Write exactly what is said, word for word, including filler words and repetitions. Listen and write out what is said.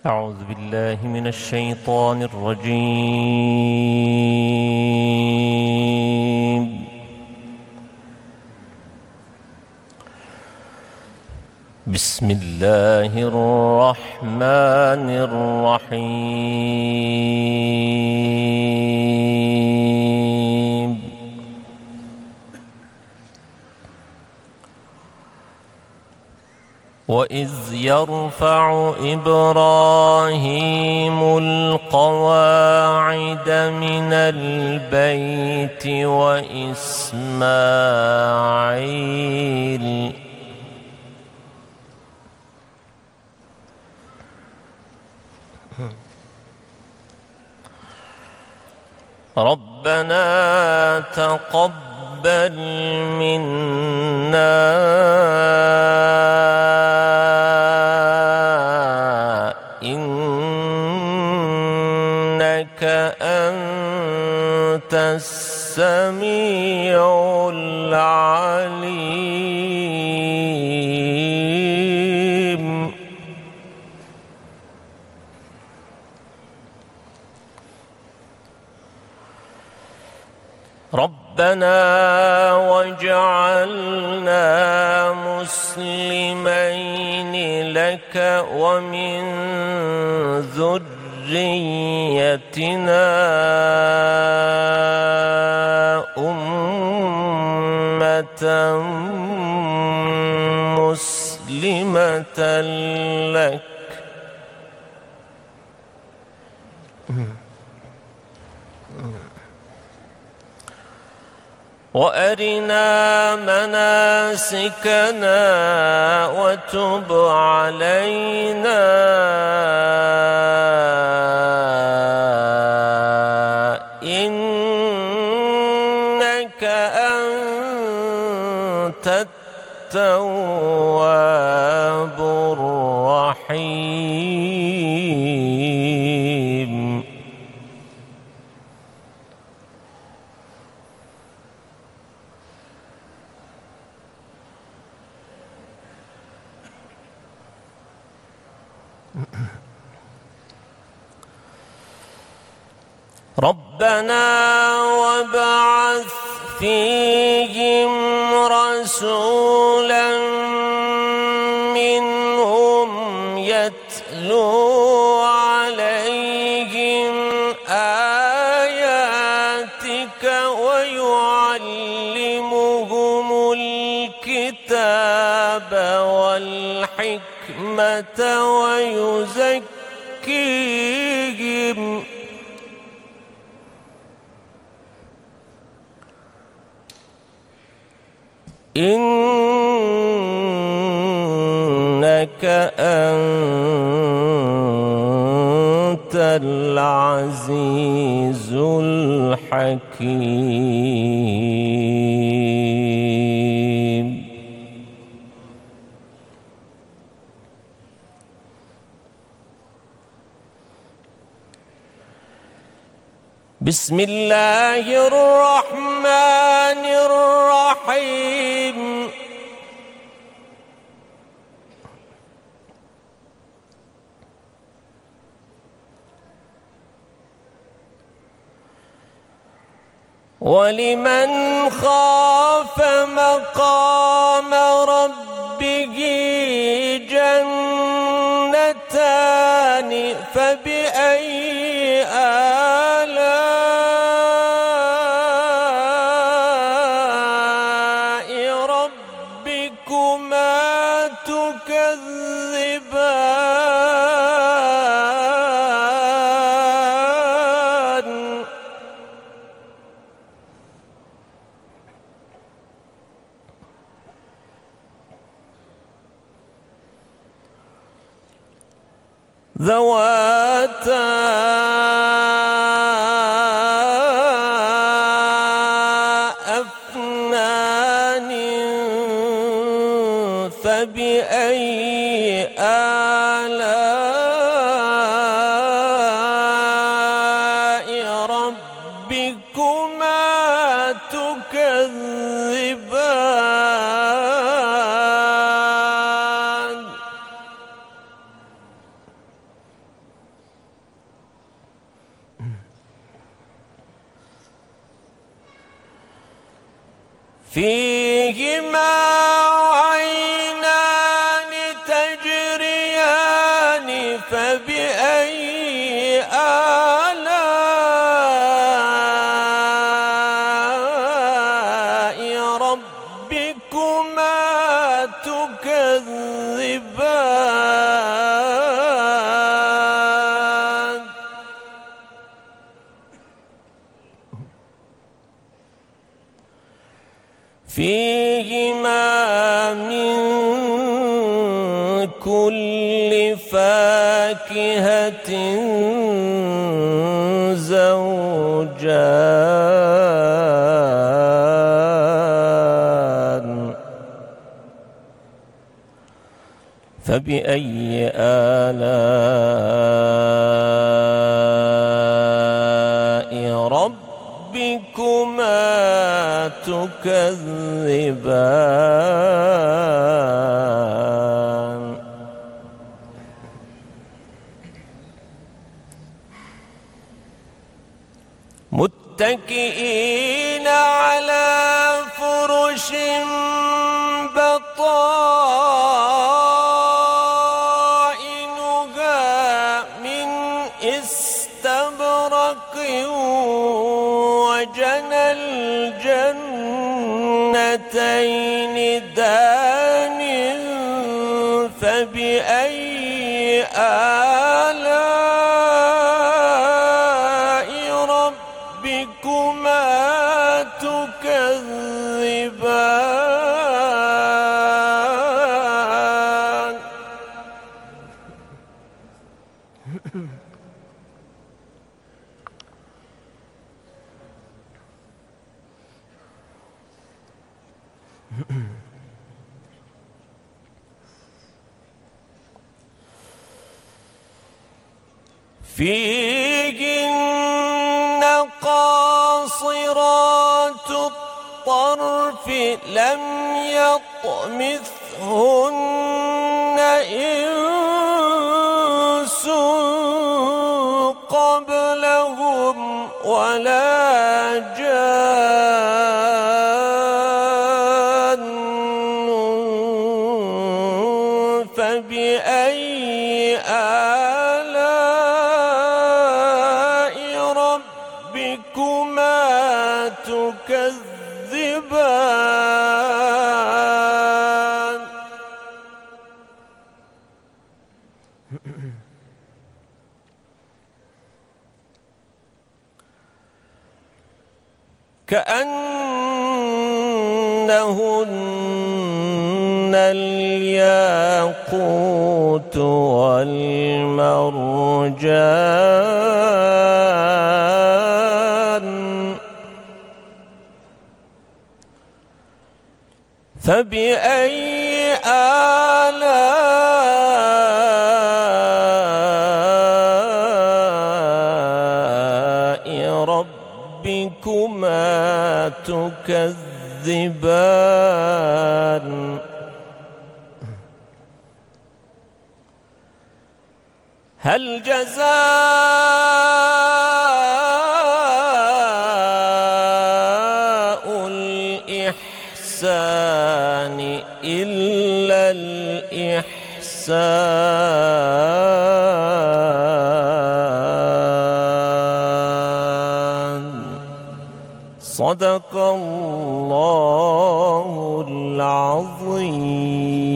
أعوذ بالله من الشيطان الرجيم. بسم الله الرحمن الرحيم. وإذ يرفع إبراهيم القواعد من البيت وإسماعيل ربنا تقبل منا إنك أنت السميع العليم. ربنا واجعلنا مسلمين لك ومن ذريتنا أمة مسلمة لك وأرنا مناسكنا وتب علينا إنك أنت التواب الرحيم. ربنا وابعث فيهم رسولا منهم يتلو عليهم آياتك ويعلمهم الكتاب والحكمة ويزكيهم إنك أنت العزيز الحكيم. بسم الله الرحمن الرحيم. ولمن خاف مقام ربه جنتان فبأي آلاء ربكما تكذبان ذواتا أفنان فبأي آلاء ربكما تكذبان فيهما عينان تجريان فبأي آلاء ربكما تكذبان فيهما من كل فاكهة زوجان فبأي آلاء ربكما تكذبان متكئين على فرش بطائنها من استبرق وجنى الجنتين دان فبأي آلاء ربكما تكذبان فيهن قاصرات الطرف لم يطمثهن إنس قبلهم ولا جان فبأي آلاء ربكما تكذبان كأنهن الياقوت والمرجان فبأي آلاء ربكما تكذبان هل جزاء الإحسان إلا الإحسان صدق الله العظيم.